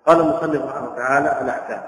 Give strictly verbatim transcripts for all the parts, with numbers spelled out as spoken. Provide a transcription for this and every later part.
قال المصنف رحمه الله تعالى: الأحكام.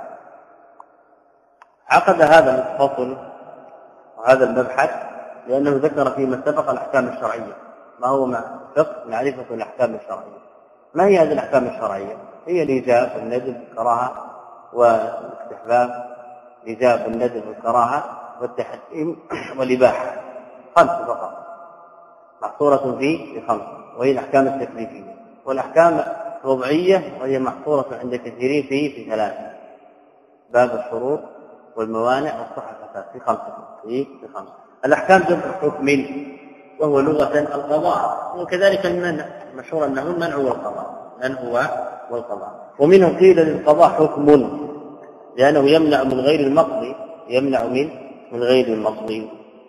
عقد هذا الفصل وهذا المبحث لأنه ذكر فيما سبق الأحكام الشرعية، ما هو فقه معرفة الأحكام الشرعية. ما هي هذه الأحكام الشرعية؟ هي الإيجاب والندب والكراهة والاستحباب، الإيجاب والندب والكراهة والتحريم والإباحة، خمس فقط محصورة في خمسة، وهي الأحكام التكليفية. والأحكام الوضعية وهي محصورة عند كثيرين في في ثلاثة: باب الشروط والموانع والصحة، في خمسة في خمسة. الأحكام جمع حكم، وهو لغة القضاء، وكذلك المنع، مشهور أنه المنع والقضاء، من هو والقضاء. ومنه قيل للقضاء حكم لأنه يمنع من غير المقضي، يمنع من من غير المقضي.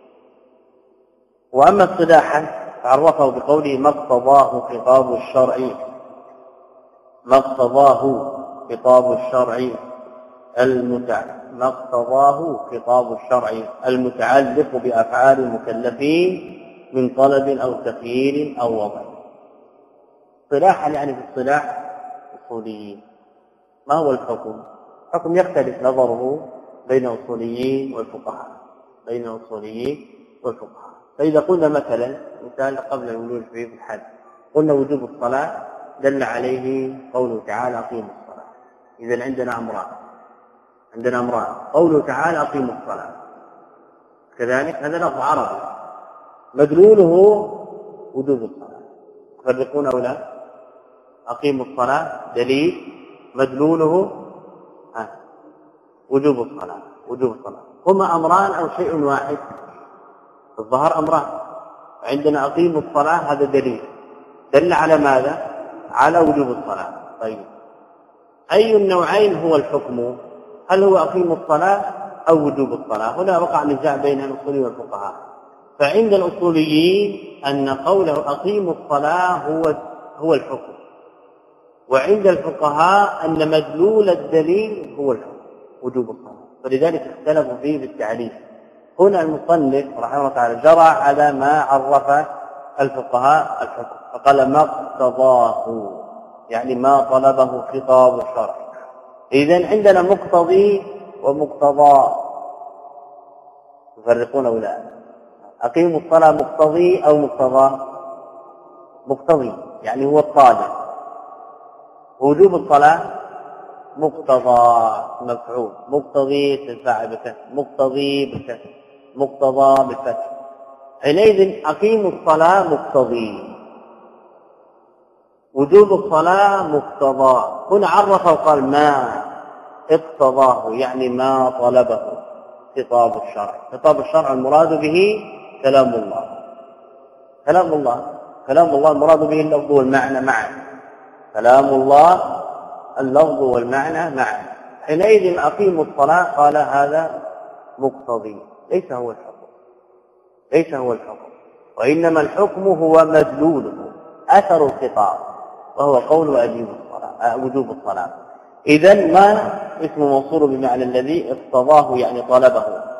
وأما اصطلاحا عرفه بقوله: ما اقتضاه خطاب الشرع، ما اقتضاه خطاب الشرع المتعلق ما اقتضاه خطاب الشرع المتعلق بأفعال المكلفين من طلب أو تخيير أو وضع. اصطلاحا يعني في اصطلاح أصوليين. ما هو الحكم؟ الحكم يختلف نظره بين أصوليين والفقهاء، بين أصوليين والفقهاء. فإذا قلنا مثلا مثال قبل الولوج في الحد، قلنا وجوب الصلاة دل عليه قوله تعالى: أقيموا الصلاة. إذن عندنا أمران، عندنا أمران: قوله تعالى أقيموا الصلاة، كذلك هذا لفظ عربي مدلوله وجوب الصلاة. تفرقون أو لا؟ أقيموا الصلاة دليل، مدلوله ها وجوب الصلاة، وجوب الصلاة. هما أمران أو شيء واحد؟ الظهر أمران. عندنا أقيموا الصلاة هذا دليل دل على ماذا؟ على وجوب الصلاة. طيب، أي النوعين هو الحكم؟ هل هو أقيموا الصلاة أو وجوب الصلاة؟ هنا وقع نزاع بين الأصوليين والفقهاء. فعند الأصوليين أن قوله أقيموا الصلاة هو هو الحكم، وعند الفقهاء أن مدلول الدليل هو الحكم وجوب الصلاة، فلذلك اختلفوا فيه بالتعريف. هنا المصنف رحمه الله تعالى جرى على ما عرف الفقهاء الحكم، فقال: ما اقتضاه، يعني ما طلبه خطاب الشرع. إذن عندنا مقتضي ومقتضى، تفرقون أو لا؟ أقيموا الصلاة مقتضي أو مقتضى؟ مقتضي يعني هو الطالب. وجوب الصلاة مقتضى مفعول، مقتضي تدفع بكسر، مقتضي بالكسر، مقتضى بالفتح. حينئذ أقيموا الصلاة مقتضي، وجوب الصلاة مقتضى. هنا عرف وقال: ما اقتضاه، يعني ما طلبه خطاب الشرع. خطاب الشرع المراد به كلام الله، كلام الله كلام الله المراد به اللفظ والمعنى معا، كلام الله اللفظ والمعنى معا. حينئذ أقيموا الصلاة قال هذا مقتضي، ليس هو الحكم، ليس هو الحكم، وإنما الحكم هو مدلوله، أثر الخطاب، وهو قول أجيب الصلاة، وجوب الصلاة. إذن ما اسم موصول بمعنى الذي اقتضاه، يعني طلبه.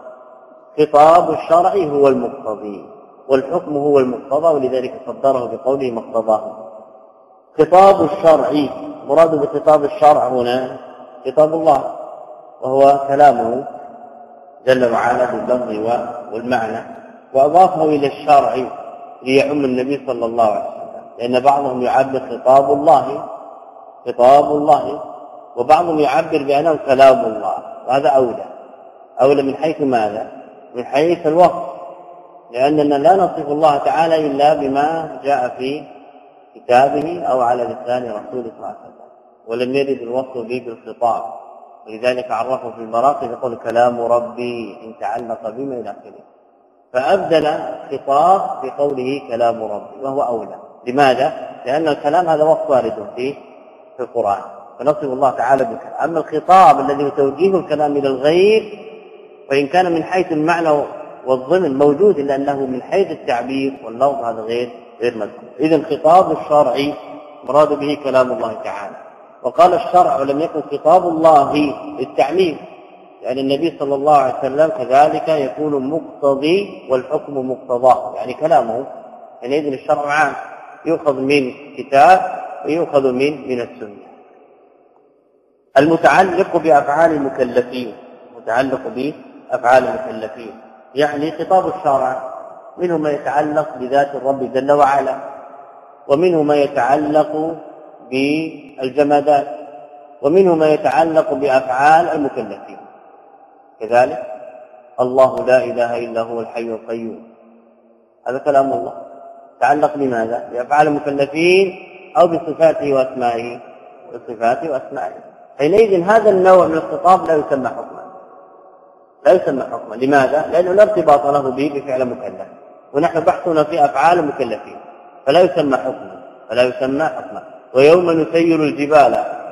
خطاب الشرع هو المقتضي، والحكم هو المقتضى، ولذلك صدره بقوله ما اقتضاه. خطاب الشرع مراد بخطاب الشرع هنا خطاب الله، وهو كلامه جل وعلا باللفظ والمعنى، وأضافه إلى الشرع ليعم النبي صلى الله عليه وسلم، لأن بعضهم يعبر خطاب الله خطاب الله وبعضهم يعبر بأنه كلام الله، وهذا أولى أولى من حيث ماذا؟ من حيث الوصف، لأننا لا نصف الله تعالى إلا بما جاء في كتابه أو على لسان رسوله صلى الله عليه وسلم، ولم يرد الوصف به بالخطاب، ولذلك عرفه في المراقب يقول: كلام ربي إن تعلق بما إلى آخره، فأبدل خطاب بقوله كلام ربي، وهو أولى. لماذا؟ لأن الكلام هذا وصف وارد فيه في القرآن، فنصف الله تعالى بالكلام. أما الخطاب الذي هو توجيه الكلام إلى الغير، وإن كان من حيث المعنى والضمن موجود، إلا أنه من حيث التعبير واللفظ هذا غير غير مذكور. إذن خطاب الشرع مراد به كلام الله تعالى. وقال الشرع ولم يكن خطاب الله للتعميم، يعني النبي صلى الله عليه وسلم كذلك يكون مقتضي والحكم مقتضاه، يعني كلامه. يعني إذن الشرع عام، يؤخذ من كتاب ويؤخذ من من السنة. المتعلق بأفعال المكلفين، متعلق بأفعال المكلفين، يعني خطاب الشرع منه ما يتعلق بذات الرب جل وعلا، ومنه ما يتعلق بالجمادات، ومنه ما يتعلق بأفعال المكلفين. كذلك الله لا إله إلا هو الحي القيوم، هذا كلام الله، تعلق بماذا؟ بأفعال المكلفين أو بصفاته وأسمائه؟ بصفاته وأسمائه. حينئذ هذا النوع من الخطاب لا يسمى حكما، لا يسمى حكما. لماذا؟ لأنه لا ارتباط له به بفعل مكلف، ونحن بحثنا في أفعال المكلفين، فلا يسمى حكما، فلا يسمى حكما. ويوم نسير الجبال،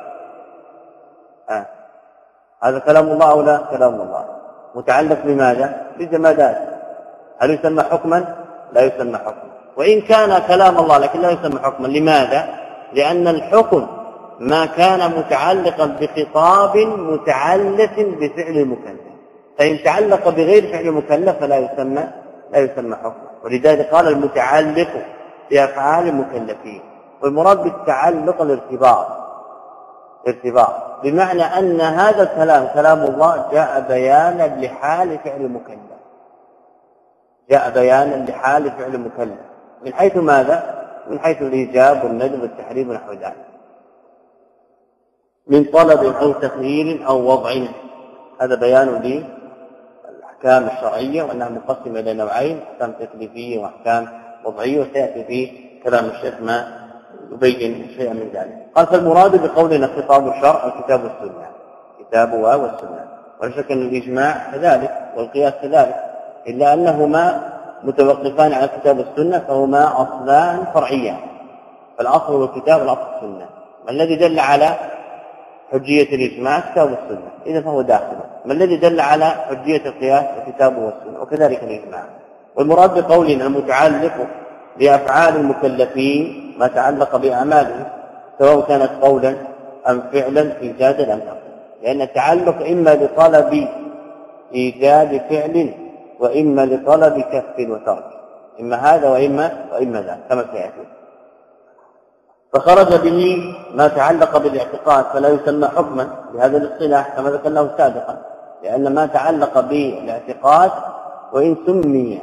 آه. هذا كلام الله أو لا؟ كلام الله، متعلق بماذا؟ بالجمادات، هل يسمى حكما؟ لا يسمى حكما. وإن كان كلام الله لكن لا يسمى حكما. لماذا؟ لأن الحكم ما كان متعلقا بخطاب متعلق بفعل المكلف، فإن تعلق بغير فعل المكلف فلا يسمى لا يسمى حكما. ولذلك قال المتعلق بأفعال المكلفين، والمراد بالتعلق الارتباط، ارتباط بمعنى أن هذا الكلام كلام الله جاء بيانا لحال فعل المكلف، جاء بيانا لحال فعل المكلف من حيث ماذا؟ من حيث الإيجاب والندب والتحريم ونحو ذلك، من طلب أو تخيير أو وضع. هذا بيان للأحكام الشرعية وأنها مقسمة إلى نوعين، أحكام تكليفية وأحكام وضعية، وسيأتي في كلام الشيخ ما يبين شيئا من ذلك. قال فالمراد بقولنا خطاب الشرع الكتاب والسنة، كتاب والسنة، ولا شك أن الإجماع كذلك والقياس كذلك، إلا أنهما متوقفان على الكتاب والسنة، فهما أصلان فرعيان، فالأصل هو الكتاب والأصل السنة. ما الذي دل على حجية الإجماع؟ الكتاب والسنة، إذا فهو داخل. ما الذي دل على حجية القياس؟ الكتاب والسنة، وكذلك الإجماع. والمراد بقولنا المتعلق بأفعال المكلفين ما تعلق بأعمالهم، سواء كانت قولا أم فعلا إيجادا أم تقديرا، لأن التعلق إما لطلب إيجاد فعل وإما لطلب كف وترك، إما هذا وإما وإما ذا كما سيأتي. فخرج به ما تعلق بالاعتقاد فلا يسمى حكما بهذا الاصطلاح كما ذكرناه سابقا، لأن ما تعلق بالاعتقاد وإن سمي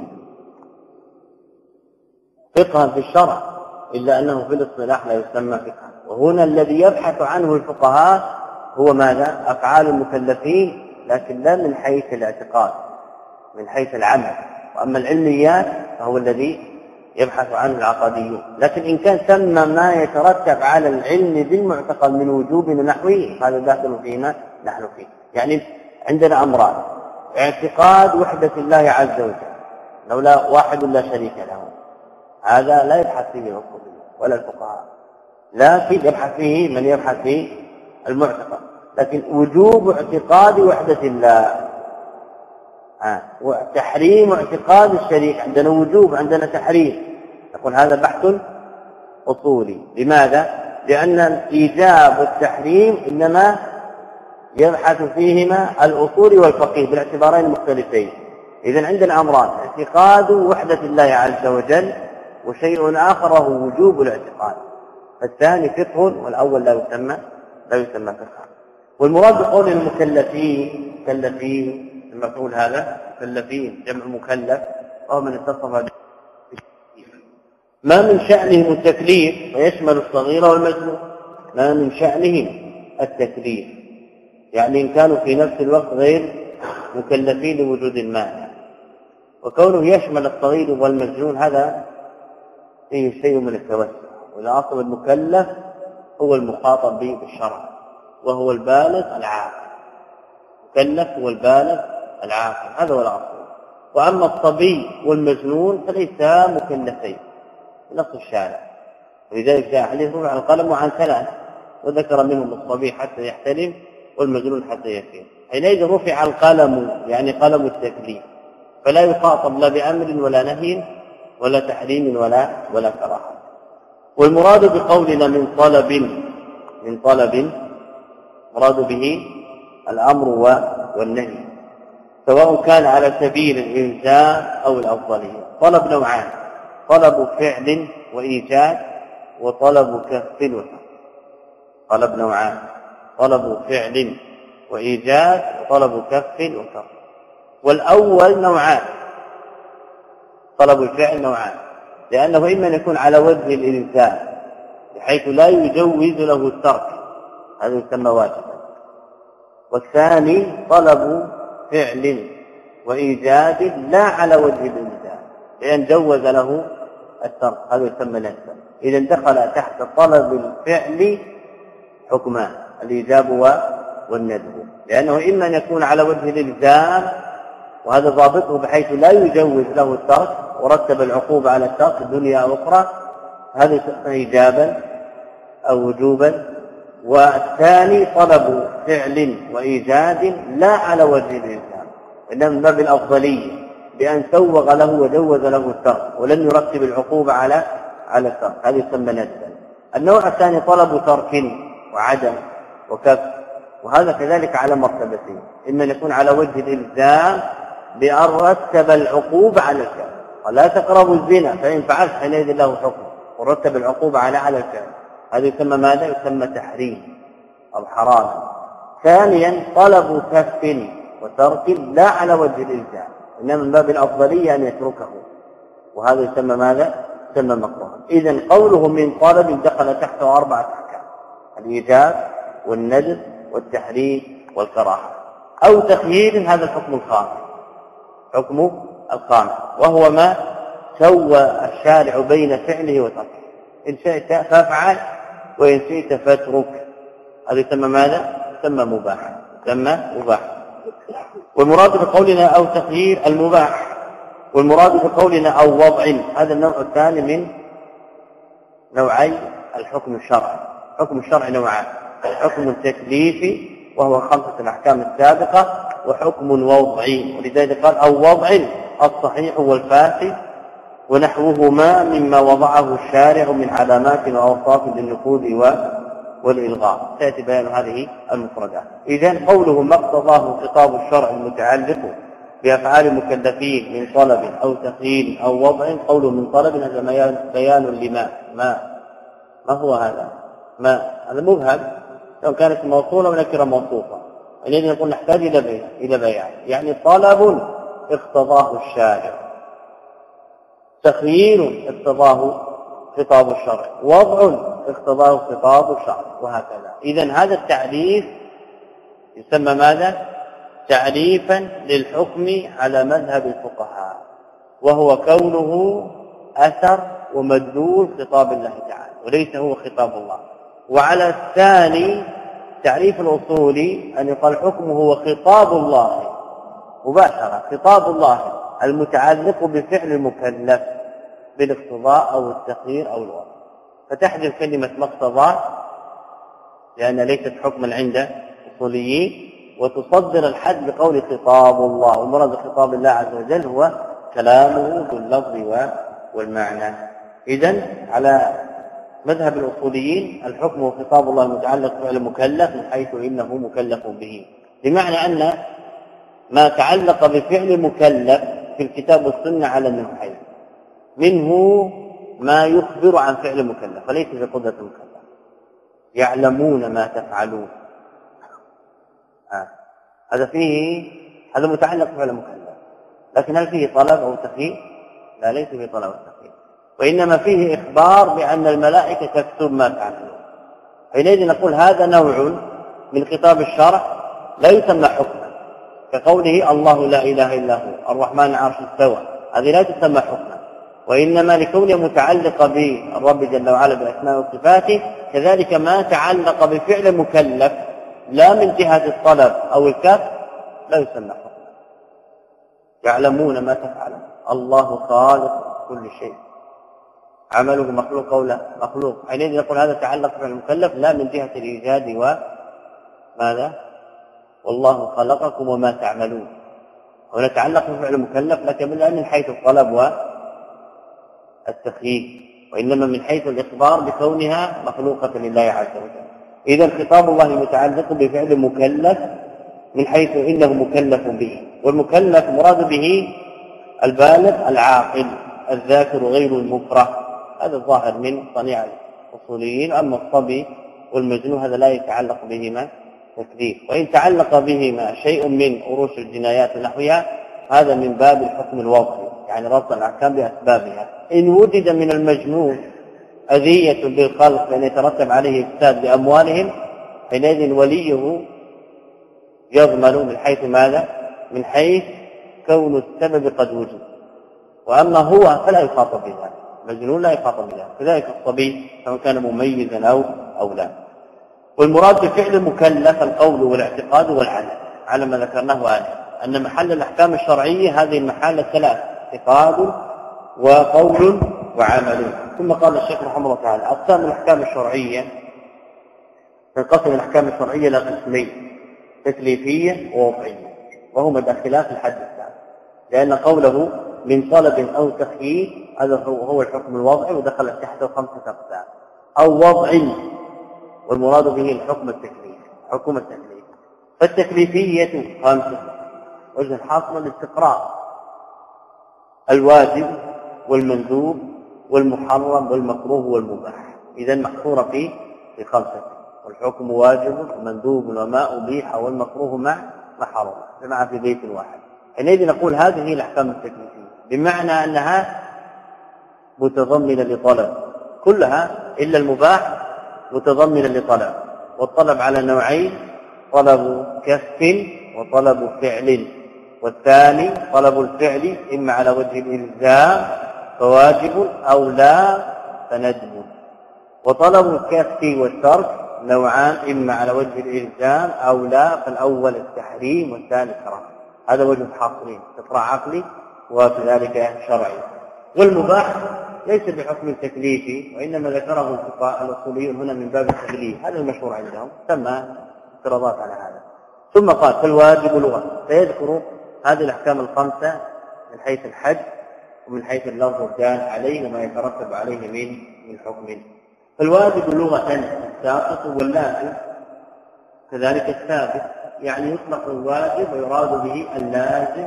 فقها في الشرع إلا أنه في الاصطلاح لا يسمى فقها. وهنا الذي يبحث عنه الفقهاء هو ماذا؟ أفعال المكلفين، لكن لا من حيث الاعتقاد، من حيث العمل. وأما العلميات فهو الذي يبحث عنه العقديون. لكن إن كان سمى ما يترتب على العلم بالمعتقد من وجوب ونحوه هذا داخل فيما نحن فيه. يعني عندنا أمران: اعتقاد وحدة الله عز وجل، لولا واحد لا شريك له، هذا لا يبحث فيه الأصوليون ولا الفقهاء، لكن يبحث فيه من يبحث فيه المعتقد. لكن وجوب اعتقاد وحدة الله، آه. وتحريم اعتقاد الشريك، عندنا وجوب عندنا تحريم، نقول هذا بحث أصولي. لماذا؟ لأن الإيجاب والتحريم إنما يبحث فيهما الأصول والفقيه بالاعتبارين المختلفين. إذن عندنا أمران: اعتقاد وحدة الله عز وجل، وشيء آخر هو وجوب الاعتقاد، فالثاني فقه والأول لا يسمى لا يسمى فقها. والمراد بقول المكلفين، مكلفين المفعول هذا مكلفين جمع مكلف، وهو من اتصف ما من شأنهم التكليف، ويشمل الصغير والمجنون. ما من شأنهم التكليف، يعني إن كانوا في نفس الوقت غير مكلفين لوجود المانع. وكونه يشمل الصغير والمجنون هذا فيه شيء من التوسع، والأصل المكلف هو المخاطب به بالشرع، وهو البالغ العاقل. مكلف هو البالغ العاقل، هذا هو الأصل. وأما الصبي والمجنون فليسا مكلفين نص الشارع، ولذلك جاء حديث رفع القلم عن ثلاث، وذكر منهم الصبي حتى يحتلم والمجنون حتى يفيق. حينئذ رفع القلم يعني قلم التكليف، فلا يخاطب لا بأمر ولا نهي ولا تحريم ولا ولا كراهة. والمراد بقولنا من طلب من طلب مراد به الأمر والنهي، سواء كان على سبيل الإلزام أو الأفضلية. طلب نوعان: طلب فعل وإيجاد، وطلب كف وترك. طلب نوعان: طلب فعل وإيجاد وطلب كف وترك. والأول نوعان، طلب الفعل نوعان، لأنه إما أن يكون على وجه الإلزام بحيث لا يجوز له الترك، هذا يسمى واجبا. والثاني طلب فعل وإيجاد لا على وجه الإلزام لأن جوز له الترك، هذا يسمى نسبا. إذا دخل تحت طلب الفعل حكمان، الإيجاب والندب، لأنه إما أن يكون على وجه الإلزام وهذا ضابطه بحيث لا يجوز له الترك ورتب العقوبة على الترك دنيا أو أخرى، هذا يسمى إيجابا أو وجوبا. والثاني طلب فعل وإيجاد لا على وجه الإلزام، إنما من باب الأفضلية بأن سوغ له وجوز له الترك ولن يرتب العقوبة على على الترك، هذا يسمى ندبا. النوع الثاني طلب ترك وعدم وكف، وهذا كذلك على مرتبتين، إما أن يكون على وجه الإلزام بأن رتب العقوبة على الفعل، ولا تقربوا الزنا فإن فعلت حينئذ له حكم، ورتب العقوبة على على الفعل، هذا يسمى ماذا؟ يسمى تحريم أو حراما. ثانيا طلب كف وترك لا على وجه الإلزام، إنما من باب الأفضلية أن يتركه، وهذا يسمى ماذا؟ يسمى مكروها. إذن قوله من طلب دخل تحته أربعة أحكام: الإيجاب والندب والتحريم والكراهة، أو تخيير، هذا الحكم الخامس، حكم الخامس، وهو ما سوى الشارع بين فعله وتركه، إن شئت فافعل وإن شئت فاترك، هذا يسمى ماذا؟ يسمى مباح، يسمى مباح. والمراد بقولنا أو تخيير المباح، والمراد بقولنا أو وضع، هذا النوع الثاني من نوعي الحكم الشرعي. الحكم الشرعي نوعان: حكم تكليفي وهو خمسة الأحكام السابقة، وحكم وضعي، ولذلك قال أو وضع الصحيح والفاسد ونحوهما مما وضعه الشارع من علامات وأوصاف للنفوذ والإلغاء. سيأتي بيان هذه المفردات. إذن قوله ما اقتضاه خطاب الشرع المتعلق بأفعال المكلفين من طلب أو تخيير أو وضع، قوله من طلب هذا بيان لما ما ما هو هذا؟ ما هذا مبهم، لو كانت موصولة ونكرة موصوفة، الذي نقول نحتاج إلى إلى بيان، يعني طلب اقتضاه الشارع، تخيير اقتضاه خطاب الشرع، وضع اقتضاه خطاب الشرع، وهكذا. إذن هذا التعريف يسمى ماذا؟ تعريفا للحكم على مذهب الفقهاء، وهو كونه أثر ومدلول خطاب الله تعالى وليس هو خطاب الله. وعلى الثاني تعريف الأصولي أن يقال حكمه هو خطاب الله مباشرة، خطاب الله المتعلق بفعل المكلف بالاقتضاء أو التخيير أو الوضع. فتحذف كلمة مقتضى لأن ليست حكما عند الأصوليين، وتصدر الحد بقول خطاب الله، ومراد خطاب الله عز وجل هو كلامه باللفظ والمعنى. إذن على مذهب الأصوليين الحكم هو خطاب الله المتعلق بفعل المكلف من حيث إنه مكلف به، بمعنى أن ما تعلق بفعل مكلف في الكتاب والسنة على النوعين: منه ما يخبر عن فعل مكلف وليس في قدرة المكلف، يعلمون ما تفعلون، آه. هذا فيه هذا متعلق بفعل المكلف، لكن هل فيه طلب أو تخيير؟ لا، ليس فيه طلب أو تخيير، وإنما فيه إخبار بأن الملائكة تكتب ما تعملون. حينئذ نقول هذا نوع من خطاب الشرع لا يسمى حكما، كقوله الله لا إله إلا هو الرحمن العرش استوى، هذه لا تسمى حكما، وإنما لكونها متعلقة بالرب جل وعلا بأسماء وصفاته، كذلك ما تعلق بفعل مكلف لا من جهة الطلب أو الكف لا يسمى حكما. يعلمون ما تفعلون، الله خالق كل شيء، عمله مخلوق أو لا مخلوق، حينئذ يقول هذا تعلق بفعل المكلف لا من جهة الإيجاد وماذا؟ والله خلقكم وما تعملون، ونتعلق بفعل المكلف لكن لا من حيث الطلب والتخيير، وإنما من حيث الإخبار بكونها مخلوقة لله عز وجل. إذا خطاب الله متعلق بفعل مكلف من حيث إنه مكلف به، والمكلف مراد به البالغ العاقل الذاكر غير المكره، هذا الظاهر من صنيع الأصوليين. أما الصبي والمجنون هذا لا يتعلق بهما تكليف، وإن تعلق بهما شيء من أروش الجنايات ونحوها هذا من باب الحكم الوضعي، يعني ربط الأحكام بأسبابها. إن وجد من المجنون أذية بالخلق لأن يترتب عليه إفساد لأموالهم حينئذ وليه يضمن من حيث ماذا؟ من حيث كون السبب قد وجد، وأما هو فلا يخاطب بذلك، المجنون لا يخاطب بذلك، كذلك الصبي سواء كان مميزا أو أو لا. والمراد بفعل المكلف القول والاعتقاد والعمل على ما ذكرناه آنفا، أن محل الأحكام الشرعية هذه المحال الثلاث اعتقاد وقول وعمل. ثم قال الشيخ رحمه الله تعالى أقسام الأحكام الشرعية، تنقسم الأحكام الشرعية إلى قسمين تكليفية ووضعية، وهما داخلان في الحد الثاني، لأن قوله من طلب أو تخيير هذا هو الحكم الوضعي ودخل تحته خمسة أقسام، أو وضع والمراد به الحكم التكليفي حكم التكليف. فالتكليفية خمسة، وجه الحاصل الاستقراء، الواجب والمندوب والمحرم والمكروه والمباح، إذا محصورة في في خمسة، والحكم واجب ومندوب وما أبيح والمكروه مع محرم جمع في بيت واحد. حينئذ نقول هذه هي الأحكام التكليفية، بمعنى أنها متضمنة لطلب، كلها إلا المباح متضمنة لطلب، والطلب على نوعين، طلب كف وطلب فعل، والثاني طلب الفعل إما على وجه الإلزام فواجب أو لا فندب، وطلب الكف والترك نوعان، إما على وجه الإلزام أو لا، فالأول التحريم والثاني الكراهة. هذا وجه الحاصلين، استقراء عقلي وكذلك شرعي. والمباح ليس بحكم تكليفي، وإنما ذكره الفقهاء الأصوليون هنا من باب التكليف، هذا المشهور عندهم، سمى افتراضات على هذا. ثم قال فالواجب لغة، فيذكر هذه الأحكام الخمسة من حيث الحد ومن حيث اللفظ الدال عليه وما يترتب عليه من من حكم. فالواجب لغة الساقط واللازم كذلك الثابت، يعني يطلق الواجب ويراد به اللازم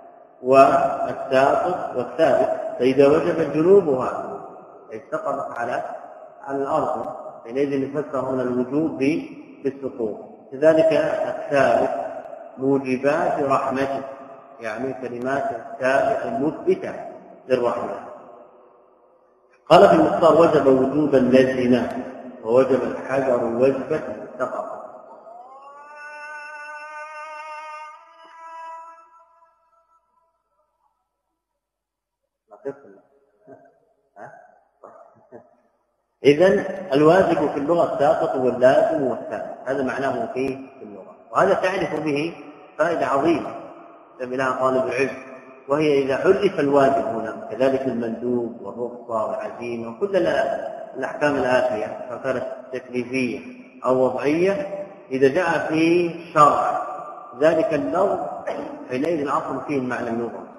والساقط والثابت، فإذا وجبت جنوبها أي سقطت على على الأرض حينئذ يفسر هنا الوجوب بالسقوط. كذلك الثابت موجبات رحمته، يعني كلمات الثابت المثبتة للرحمة. قال في المختار وجب وجوبا لازما ووجب الحجر وجبة سقط. إذن الواجب في اللغة الساقط واللازم والثابت، هذا معناه فيه في اللغة، وهذا تعرف به فائدة عظيمة تم لها طالب العلم، وهي إذا عرف الواجب هنا كذلك المندوب والرخصة والعزيمة وكل الأحكام الآتية فكانت تكليفية أو وضعية، إذا جاء في شرع ذلك اللفظ حينئذ الأصل فيه المعنى اللغوي،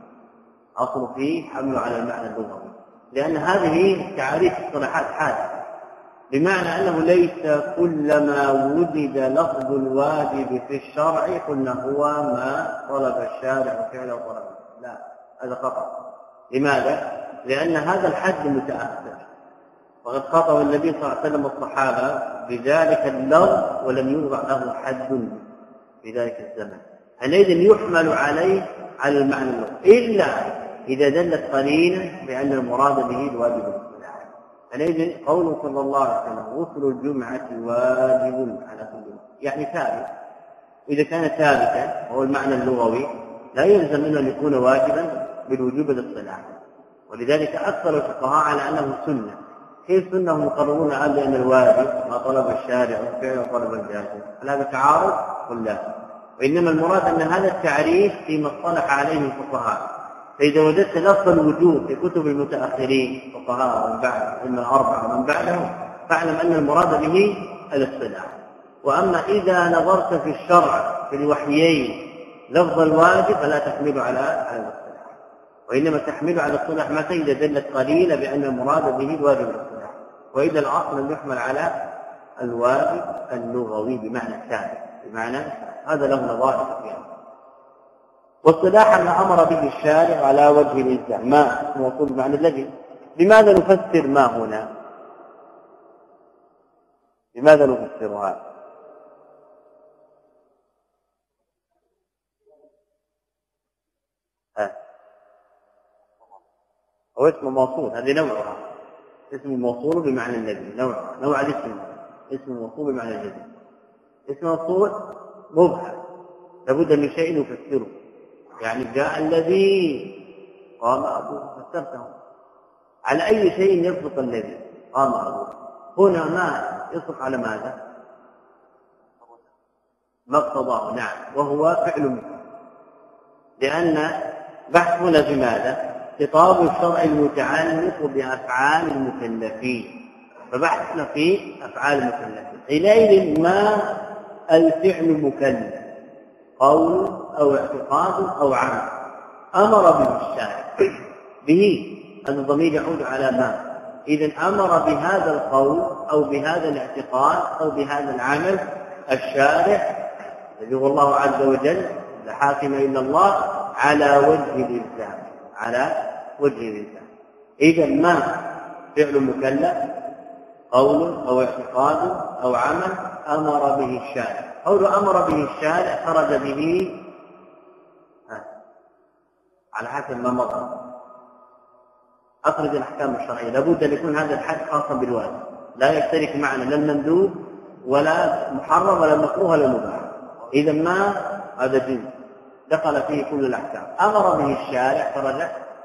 أصل فيه حمله على المعنى اللغوي، لأن هذه تعريف اصطلاحات حادثة، بمعنى أنه ليس كلما وجد لفظ الواجب في الشرع قلنا هو ما طلب الشارع فعله وطلبه، لا، هذا خطأ. لماذا؟ لأن هذا الحد متأخر، وقد خاطب النبي صلى الله عليه وسلم الصحابة بذلك اللفظ ولم يوضع له حد في ذلك الزمن، حينئذ يحمل عليه على المعنى اللغوي، إلا إذا دلت قرينة بأن المراد به الواجب الاصطلاحي. حينئذ قوله صلى الله عليه وسلم غسل الجمعة واجب على كل مسلم، يعني ثابت، إذا كان ثابتا وهو المعنى اللغوي لا يلزم منه أن يكون واجبا بالوجوب الاصطلاحي، ولذلك أكثر الفقهاء على أنه سنة. كيف سنة هم يقررون على بأن الواجب ما طلب الشارع والفعل وطلب الجازم؟ هل هذا تعارض؟ قل لا، وإنما المراد أن هذا التعريف فيما اصطلح عليه الفقهاء. فإذا وجدت لفظ الوجوب في كتب المتأخرين فقهاء ومن بعد من الأربعة ومن بعدهم فاعلم أن المراد به الاصطلاح. وأما إذا نظرت في الشرع في الوحيين لفظ الواجب فلا تحمل على على الاصطلاح، وإنما تحمل على الاصطلاح متى إذا دلت قليلا بأن المراد به الواجب الاصطلاح، وإذا الأصل أن يحمل على الواجب اللغوي بمعنى الثابت، بمعنى هذا له نظائر فيها. واصطلاحا ما أمر به الشارع على وجه الإلزام، ما موصول بمعنى الذي. لماذا نفسر ما هنا؟ لماذا نفسرها؟ اسم موصول، هذه نوعها اسم موصول بمعنى الذي، نوع نوع الاسم اسم موصول بمعنى الذي. اسم موصول مبهم لابد من شيء يفسره، يعني جاء الذي قام أبوه فسرته، على أي شيء يصدق الذي قام أبوه. هنا ما يصدق على ماذا؟ ما اقتضاه، نعم، وهو فعل مثل، لأن بحثنا في ماذا؟ خطاب الشرع المتعلق بأفعال المكلفين، فبحثنا في أفعال المكلفين. حينئذ ما الفعل مكلف؟ قول أو اعتقاد أو عمل أمر به الشارع به، هذا الضمير يعود على ما. إذن أمر بهذا القول أو بهذا الاعتقاد أو بهذا العمل الشارع الذي هو الله عز وجل، لا حاكم إلا الله، على وجه الإلزام، على وجه الإلزام. إذن ما فعل مكلف؟ قول أو اعتقاد أو عمل أمر به الشارع. قول أمر به الشارع خرج به على حسب ما مضى. أخرج الأحكام الشرعية لابد أن يكون هذا الحد خاصا بالواجب، لا يشترك معنا لا المندوب ولا محرم ولا مكروه ولا مباح. إذا ما هذا جنس دخل فيه كل الأحكام. أمر به الشارع خرج،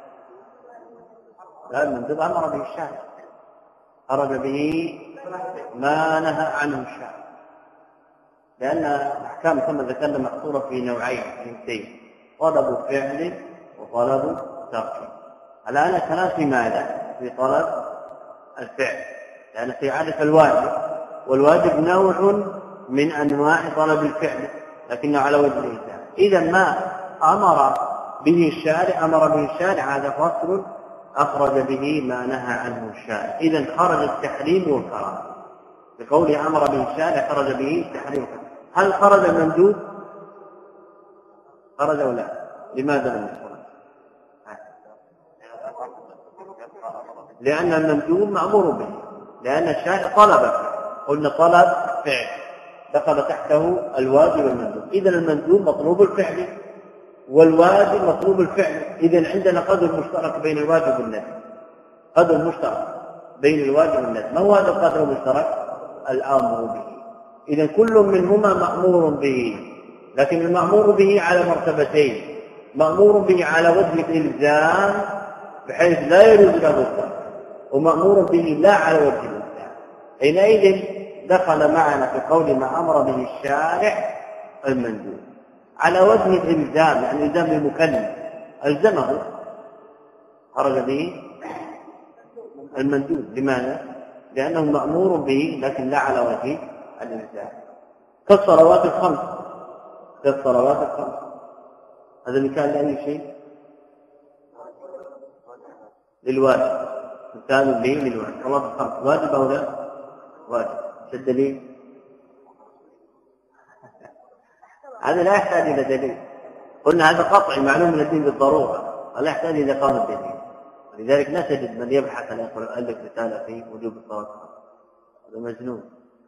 لا المندوب أمر به الشارع خرج به ما نهى عنه الشارع، لأن الأحكام كما ذكرنا محصورة في نوعين جنسين، طلب فعل وطلب ترك. الآن الكلام في ماذا؟ في طلب الفعل، لأن في عادة الواجب، والواجب نوع من أنواع طلب الفعل لكنه على وجه الإلزام. إذا ما أمر به الشارع أمر به الشارع هذا فصل أخرج به ما نهى عنه الشارع. إذا خرج التحريم والكراهة بقوله أمر به الشارع، خرج به التحريم. هل خرج المندوب؟ خرج أو لا؟ لماذا لم يخرج؟ لأن المندوب مأمور به، لأن الشارع طلب، قلنا طلب فعل دخل تحته الواجب والمندوب. إذا المندوب مطلوب الفعل والواجب مطلوب الفعل. إذا عندنا قدر مشترك بين الواجب والندب، قدر مشترك بين الواجب والندب. ما هو هذا القدر المشترك؟ الأمر به. إذا كل منهما مأمور به، لكن المأمور به على مرتبتين: مأمور به على وجه الإلزام بحيث لا يجوز له الترك، ومأمور به لا على وجه الإلزام. حينئذ دخل معنا في قول ما أمر به الشارع المندوب على وجه الإلزام، يعني إلزام المكلف ألزمه، خرج به المندوب. لماذا؟ لأنه مأمور به لكن لا على وجه الإلزام. كالصلوات الخمس، كالصلوات الخمس هذا مثال لأي شيء؟ للواجب، مثال به للواجب. صلوات الخمس واجب أو لا؟ واجب. شو الدليل؟ هذا لا يحتاج إلى دليل، قلنا هذا قطعي معلوم من الدين بالضرورة، لا يحتاج إلى إقامة الدليل. ولذلك لا تجد من يبحث أن يقول ألف رسالة في وجوب الصلاة، هذا مجنون.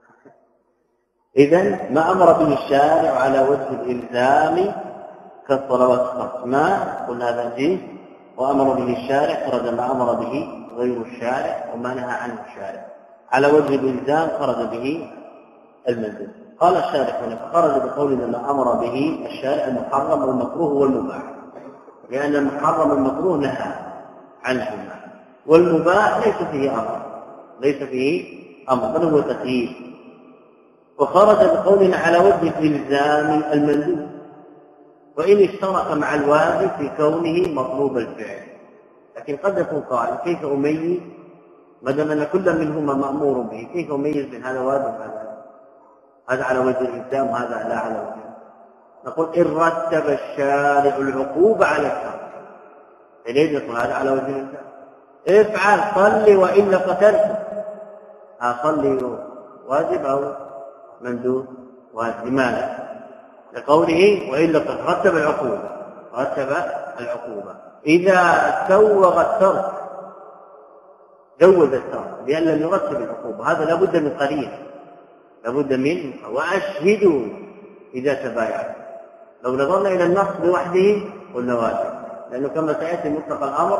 إذن ما أمر به الشارع على وجه الإلزام كالصلوات الخمس، ما قلنا هذا جنس، وأمر به الشارع خرج ما أمر به غير الشارع وما نهى عنه الشارع. على وجه الإلزام خرج به المندوب. قال الشارع هنا فخرج بقولنا ما أمر به الشارع المحرم والمكروه والمباح، لأن المحرم والمكروه نهى عنهما، والمباح ليس فيه أمر، ليس فيه أمر بل هو تخيير. وخرج بقولنا على وجه الإلزام المندوب، وإن اشترك مع الواجب في كونه مطلوب الفعل. لكن قد يكون قائل كيف أميز ما دام أن كل منهما مأمور به، كيف أميز بين هذا واجب وهذا؟ هذا على وجه الإلزام وهذا لا على وجه. نقول إن رتب الشارع العقوبة على الشرع، إليه يقول هذا على وجه الإلزام. افعل صلي وإلا قتلت، صلي واجب أو مندوب؟ واجب. لماذا؟ لقوله وإلا قد رتب العقوبة، رتب العقوبة. إذا سوغ الترك جوز الترك لأن لم يرتب العقوبة، هذا لابد من قرين، لابد من وأشهدوا إذا تبايعوا. لو نظرنا إلى النص لوحده قلنا واجب، لأنه كما سيأتي مطلق الأمر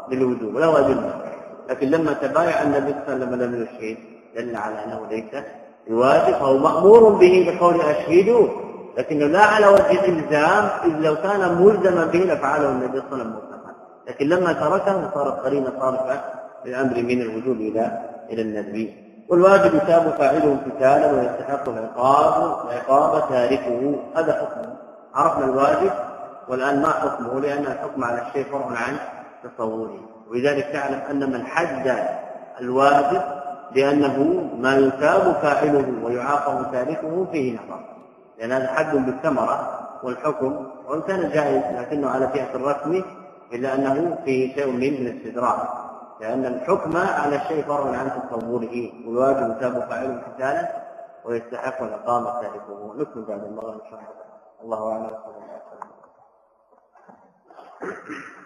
للوجوب له أدلة، لكن لما تبايع النبي صلى الله عليه وسلم لم يشهد دل على أنه ليس بواجب، فهو مأمور به بقول أشهدوا، لكنه لا على وجه الإلزام، إذ لو كان ملزما به لفعله النبي صلى الله عليه وسلم مطلقا، لكن لما تركه صارت قرينة صارفة للأمر من الوجوب إلى إلى الندب. والواجب يثاب فاعله امتثالا ويستحق العقاب عقاب تاركه. هذا حكمه. عرفنا الواجب، والآن ما حكمه، لأن الحكم على الشيء فرع عن تصوره، ولذلك تعلم أن من حد الواجب بأنه ما يثاب فاعله ويعاقب تاركه فيه نظر، لأن هذا حد بالثمرة، والحكم وإن كان جائز لكنه على فئة الرسم، إلا أنه فيه شيء من الاستدراك، لأن الحكم على الشيء فرع عن تصوره، والواجب يثاب فاعله امتثالا ويستحق العقاب تاركه. نكمل بعد المرة إن شاء الله. الله أعلم.